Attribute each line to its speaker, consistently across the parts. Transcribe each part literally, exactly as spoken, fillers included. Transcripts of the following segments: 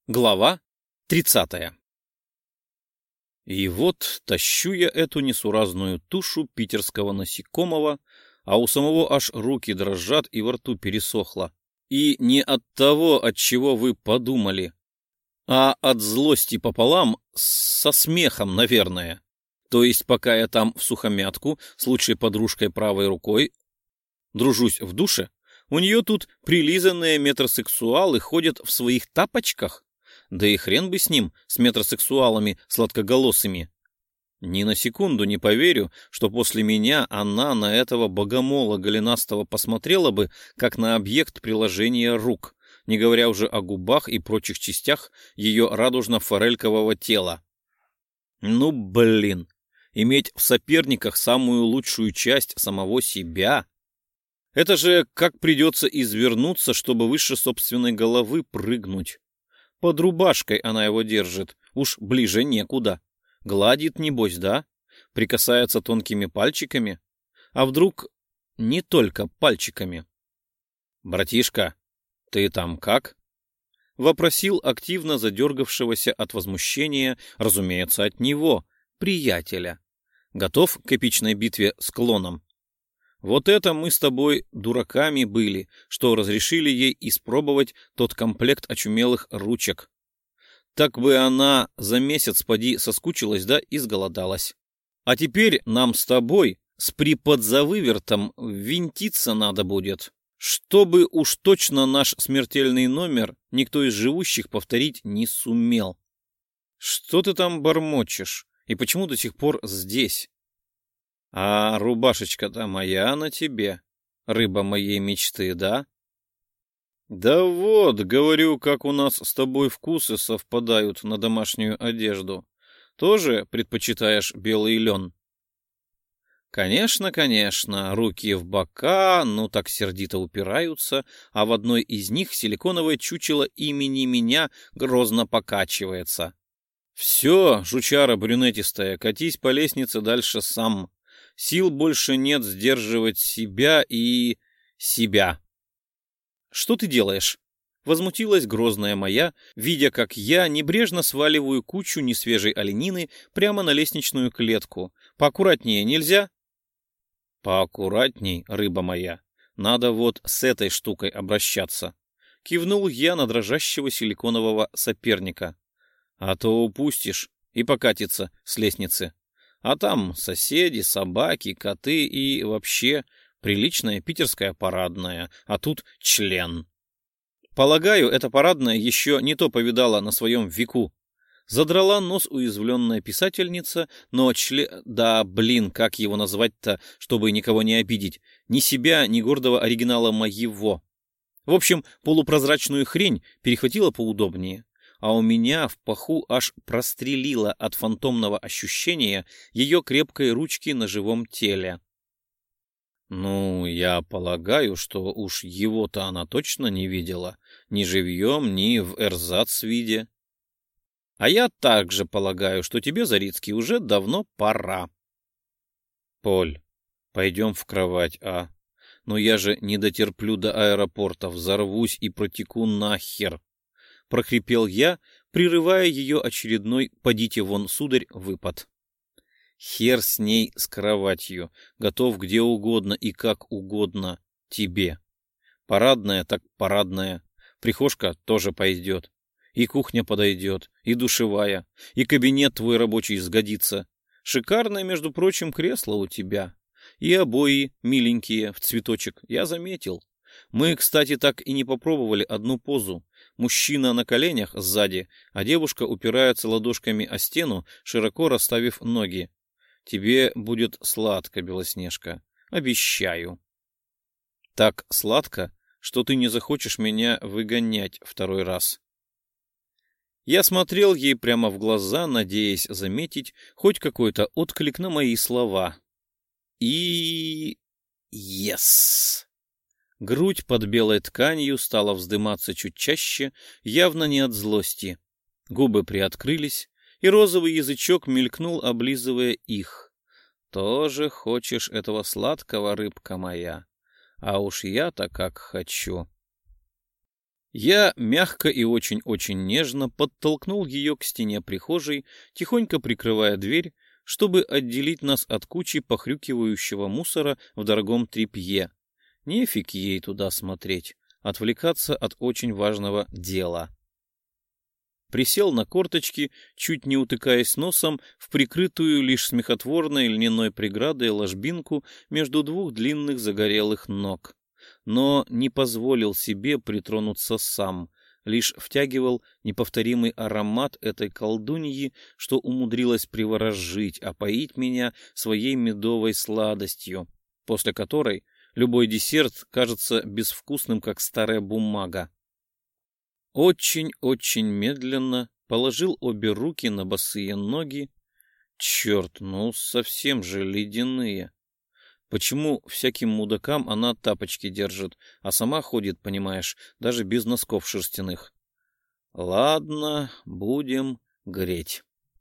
Speaker 1: Глава тридцатая. И вот тащу я эту несуразную тушу питерского насекомого, а у самого аж руки дрожат и во рту пересохло. И не от того, от чего вы подумали, а от злости пополам со смехом, наверное. То есть пока я там всухомятку с лучшей подружкой правой рукой дружусь в душе, у нее тут прилизанные метросексуалы ходят в своих тапочках. Да и хрен бы с ним, с метросексуалами сладкоголосыми. Ни на секунду не поверю, что после меня она на этого богомола голенастого посмотрела бы, как на объект приложения рук, не говоря уже о губах и прочих частях ее радужно-форелькового тела. Ну, блин, иметь в соперниках самую лучшую часть самого себя... Это же как придется извернуться, чтобы выше собственной головы прыгнуть. Под рубашкой она его держит, уж ближе некуда. Гладит, небось, да? Прикасается тонкими пальчиками. А вдруг не только пальчиками? «Братишка, ты там как?» — вопросил активно задергавшегося от возмущения, разумеется, от него, приятеля. «Готов к эпичной битве с клоном?» Вот это мы с тобой дураками были, что разрешили ей испробовать тот комплект очумелых ручек. Так бы она за месяц поди соскучилась, да и сголодалась. А теперь нам с тобой с приподзавывертом винтиться надо будет, чтобы уж точно наш смертельный номер никто из живущих повторить не сумел. Что ты там бормочешь? И почему до сих пор здесь? А рубашечка-то моя на тебе, рыба моей мечты, да? Да вот, говорю, как у нас с тобой вкусы совпадают на домашнюю одежду. Тоже предпочитаешь белый лен? Конечно, конечно, руки в бока, ну так сердито упираются, а в одной из них силиконовое чучело имени меня грозно покачивается. Все, жучара брюнетистая, катись по лестнице дальше сам. Сил больше нет сдерживать себя и... себя. «Что ты делаешь?» — возмутилась грозная моя, видя, как я небрежно сваливаю кучу несвежей оленины прямо на лестничную клетку. «Поаккуратнее нельзя?» «Поаккуратней, рыба моя. Надо вот с этой штукой обращаться», — кивнул я на дрожащего силиконового соперника. «А то упустишь и покатится с лестницы. А там соседи, собаки, коты и вообще приличная питерская парадная, а тут член. Полагаю, эта парадная еще не то повидала на своем веку. Задрала нос уязвленная писательница, но член... Да, блин, как его назвать-то, чтобы никого не обидеть? Ни себя, ни гордого оригинала моего. В общем, полупрозрачную хрень перехватила поудобнее. А у меня в паху аж прострелило от фантомного ощущения ее крепкой ручки на живом теле. Ну, я полагаю, что уж его-то она точно не видела, ни живьем, ни в эрзац-виде. А я также полагаю, что тебе, Зарицкий, уже давно пора. Поль, пойдем в кровать, а? Но я же не дотерплю до аэропорта, взорвусь и протеку нахер. — прохрипел я, прерывая ее очередной «подите вон, сударь» выпад. Хер с ней, с кроватью, готов где угодно и как угодно тебе. Парадная так парадная, прихожка тоже пойдет, и кухня подойдет, и душевая, и кабинет твой рабочий сгодится. Шикарное, между прочим, кресло у тебя, и обои миленькие, в цветочек, я заметил. Мы, кстати, так и не попробовали одну позу. Мужчина на коленях сзади, а девушка упирается ладошками о стену, широко расставив ноги. Тебе будет сладко, Белоснежка, обещаю. Так сладко, что ты не захочешь меня выгонять второй раз. Я смотрел ей прямо в глаза, надеясь заметить хоть какой-то отклик на мои слова. И... Yes! Грудь под белой тканью стала вздыматься чуть чаще, явно не от злости. Губы приоткрылись, и розовый язычок мелькнул, облизывая их. Тоже хочешь этого сладкого, рыбка моя? А уж я-то как хочу. Я мягко и очень-очень нежно подтолкнул ее к стене прихожей, тихонько прикрывая дверь, чтобы отделить нас от кучи похрюкивающего мусора в дорогом тряпье. Нефиг ей туда смотреть, отвлекаться от очень важного дела. Присел на корточки, чуть не утыкаясь носом в прикрытую лишь смехотворной льняной преградой ложбинку между двух длинных загорелых ног. Но не позволил себе притронуться сам, лишь втягивал неповторимый аромат этой колдуньи, что умудрилась приворожить, опоить меня своей медовой сладостью, после которой любой десерт кажется безвкусным, как старая бумага. Очень-очень медленно положил обе руки на босые ноги. Черт, ну совсем же ледяные. Почему всяким мудакам она тапочки держит, а сама ходит, понимаешь, даже без носков шерстяных? Ладно, будем греть.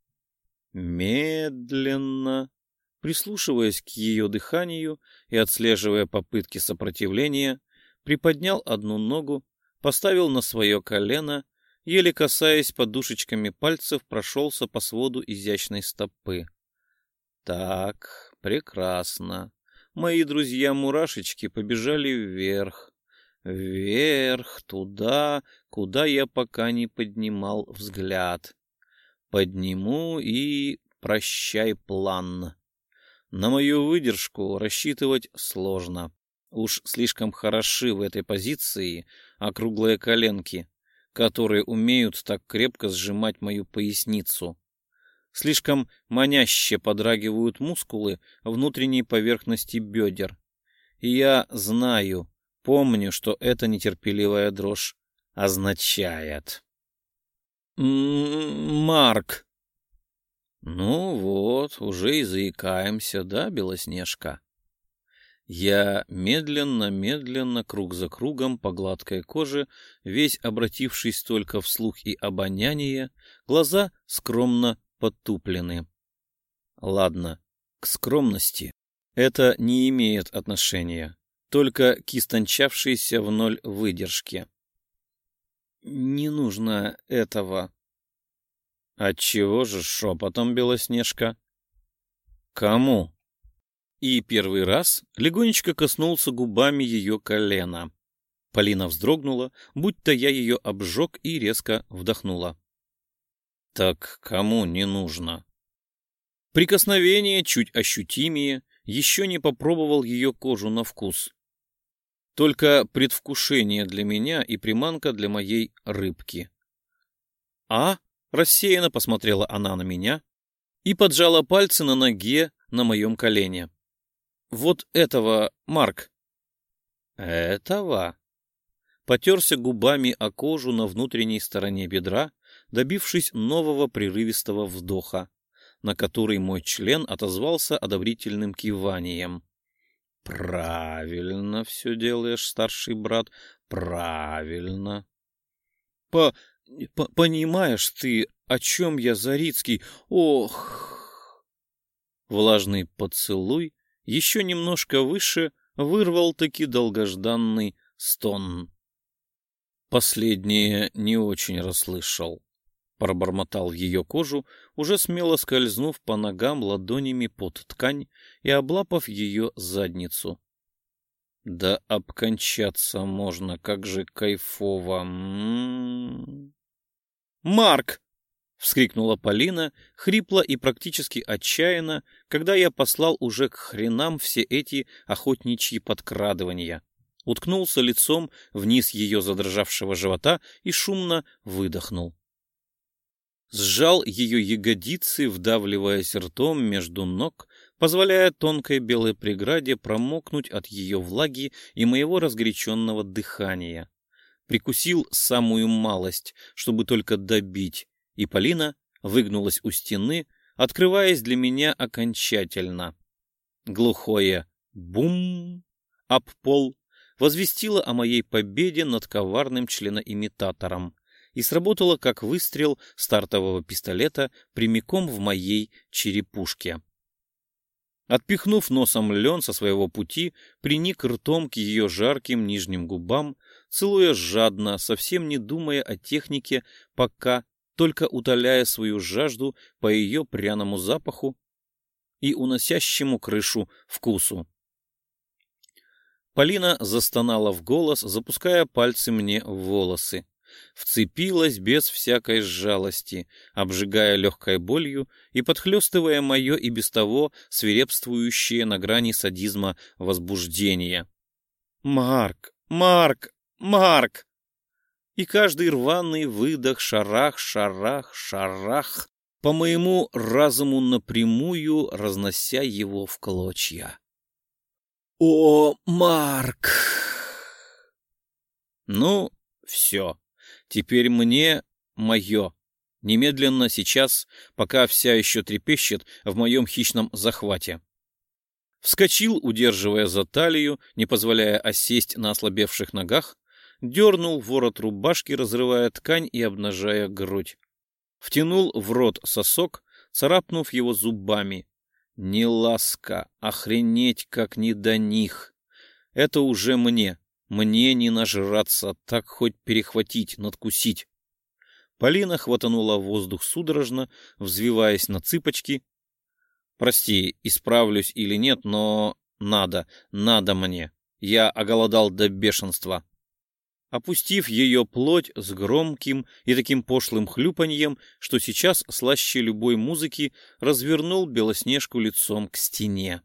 Speaker 1: Медленно, прислушиваясь к ее дыханию и отслеживая попытки сопротивления, приподнял одну ногу, поставил на свое колено, еле касаясь подушечками пальцев, прошелся по своду изящной стопы. Так, прекрасно. Мои друзья-мурашечки побежали вверх, вверх, туда, куда я пока не поднимал взгляд. Подниму и прощай план. На мою выдержку рассчитывать сложно. Уж слишком хороши в этой позиции округлые коленки, которые умеют так крепко сжимать мою поясницу. Слишком маняще подрагивают мускулы внутренней поверхности бедер. И я знаю, помню, что эта нетерпеливая дрожь означает. «Марк!» «Ну вот, уже и заикаемся, да, Белоснежка?» Я медленно-медленно, круг за кругом, по гладкой коже, весь обратившись только вслух и обоняние, глаза скромно потуплены. Ладно, к скромности это не имеет отношения, только к истончавшейся в ноль выдержке. Не нужно этого. Отчего же шепотом, Белоснежка? Кому? И первый раз легонечко коснулся губами ее колена. Полина вздрогнула, будто я ее обжег, и резко вдохнула. Так кому не нужно? Прикосновение чуть ощутимее, еще не попробовал ее кожу на вкус. Только предвкушение для меня и приманка для моей рыбки. А? Рассеянно посмотрела она на меня и поджала пальцы на ноге на моем колене. Вот этого, Марк. Этого? Потерся губами о кожу на внутренней стороне бедра, добившись нового прерывистого вдоха, на который мой член отозвался одобрительным киванием. Правильно все делаешь, старший брат, правильно. По, по понимаешь ты, о чем я, Зарицкий? Ох! Влажный поцелуй еще немножко выше вырвал-таки долгожданный стон. Последнее не очень расслышал. Пробормотал в ее кожу, уже смело скользнув по ногам ладонями под ткань и облапав ее задницу. Да обкончаться можно, как же кайфово. М-м-м. «Марк!» — вскрикнула Полина, хрипло и практически отчаянно, когда я послал уже к хренам все эти охотничьи подкрадывания. Уткнулся лицом вниз ее задрожавшего живота и шумно выдохнул. Сжал ее ягодицы, вдавливаясь ртом между ног, позволяя тонкой белой преграде промокнуть от ее влаги и моего разгоряченного дыхания. Прикусил самую малость, чтобы только добить, и Полина выгнулась у стены, открываясь для меня окончательно. Глухое «бум» об пол возвестило о моей победе над коварным членоимитатором и сработало как выстрел стартового пистолета прямиком в моей черепушке. Отпихнув носом лен со своего пути, приник ртом к ее жарким нижним губам, целуя жадно, совсем не думая о технике, пока только утоляя свою жажду по ее пряному запаху и уносящему крышу вкусу. Полина застонала в голос, запуская пальцы мне в волосы. Вцепилась без всякой жалости, обжигая легкой болью и подхлестывая мое и без того свирепствующее на грани садизма возбуждение. «Марк! Марк! Марк!» И каждый рваный выдох шарах, шарах, шарах по моему разуму напрямую, разнося его в клочья. «О, Марк!» Ну, все. Теперь мне мое. Немедленно, сейчас, пока вся еще трепещет в моем хищном захвате. Вскочил, удерживая за талию, не позволяя осесть на ослабевших ногах, дернул ворот рубашки, разрывая ткань и обнажая грудь. Втянул в рот сосок, царапнув его зубами. Не ласка, охренеть, как не до них. Это уже мне, мне не нажраться, так хоть перехватить, надкусить. Полина хватанула воздух судорожно, взвиваясь на цыпочки. Прости, исправлюсь или нет, но надо, надо мне. Я оголодал до бешенства. Опустив ее плоть с громким и таким пошлым хлюпаньем, что сейчас слаще любой музыки, развернул Белоснежку лицом к стене.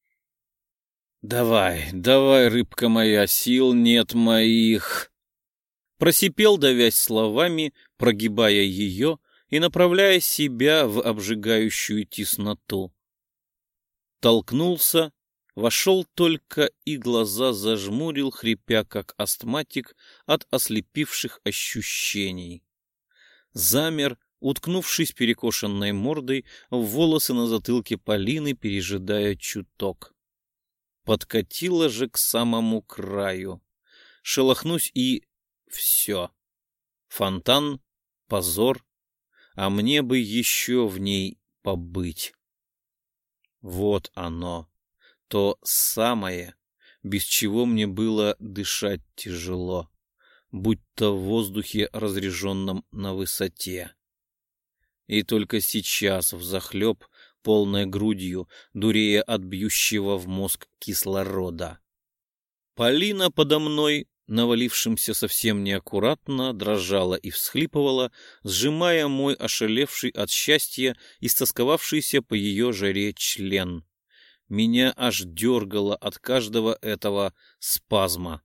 Speaker 1: «Давай, давай, рыбка моя, сил нет моих!» Просипел, давясь словами, прогибая ее и направляя себя в обжигающую тесноту. Толкнулся, вошел только и глаза зажмурил, хрипя, как астматик от ослепивших ощущений. Замер, уткнувшись перекошенной мордой в волосы на затылке Полины, пережидая чуток. Подкатила же к самому краю. Шелохнусь и все. Фонтан, позор, а мне бы еще в ней побыть. Вот оно. То самое, без чего мне было дышать тяжело, будто в воздухе, разреженном на высоте. И только сейчас, взахлеб, полной грудью, дурея от бьющего в мозг кислорода. Полина подо мной, навалившимся совсем неаккуратно, дрожала и всхлипывала, сжимая мой ошалевший от счастья и стосковавшийся по ее жаре член. Меня аж дергало от каждого этого спазма.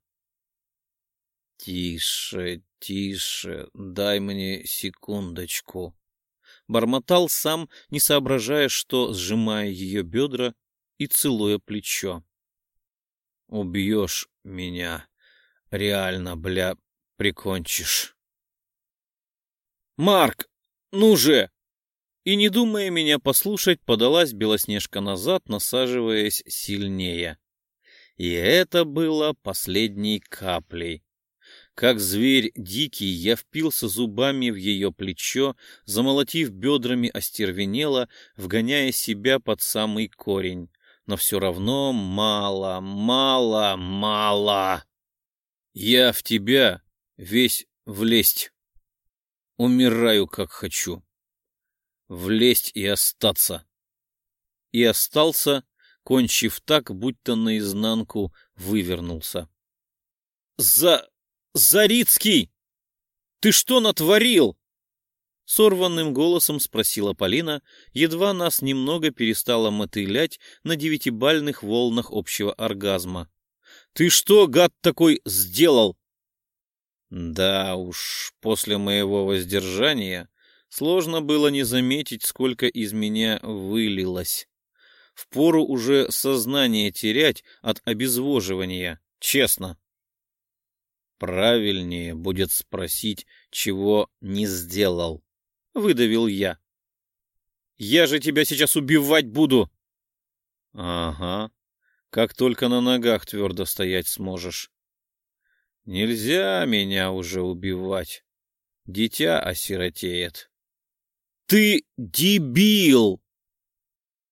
Speaker 1: «Тише, тише, дай мне секундочку», — бормотал сам, не соображая, что, сжимая ее бедра и целуя плечо. «Убьешь меня, реально, бля, прикончишь». «Марк, ну же!» И, не думая меня послушать, подалась Белоснежка назад, насаживаясь сильнее. И это было последней каплей. Как зверь дикий, я впился зубами в ее плечо, замолотив бедрами остервенело, вгоняя себя под самый корень. Но все равно мало, мало, мало. Я в тебя весь влезть. Умираю, как хочу. Влезть и остаться. И остался, кончив так, будто наизнанку вывернулся. «За... Зарицкий! Ты что натворил?» Сорванным голосом спросила Полина, едва нас немного перестала мотылять на девятибальных волнах общего оргазма. «Ты что, гад такой, сделал?» Да уж, после моего воздержания сложно было не заметить, сколько из меня вылилось. Впору уже сознание терять от обезвоживания, честно. Правильнее будет спросить, чего не сделал, — выдавил я. Я же тебя сейчас убивать буду. Ага, как только на ногах твердо стоять сможешь. Нельзя меня уже убивать. Дитя осиротеет. Ты дебил!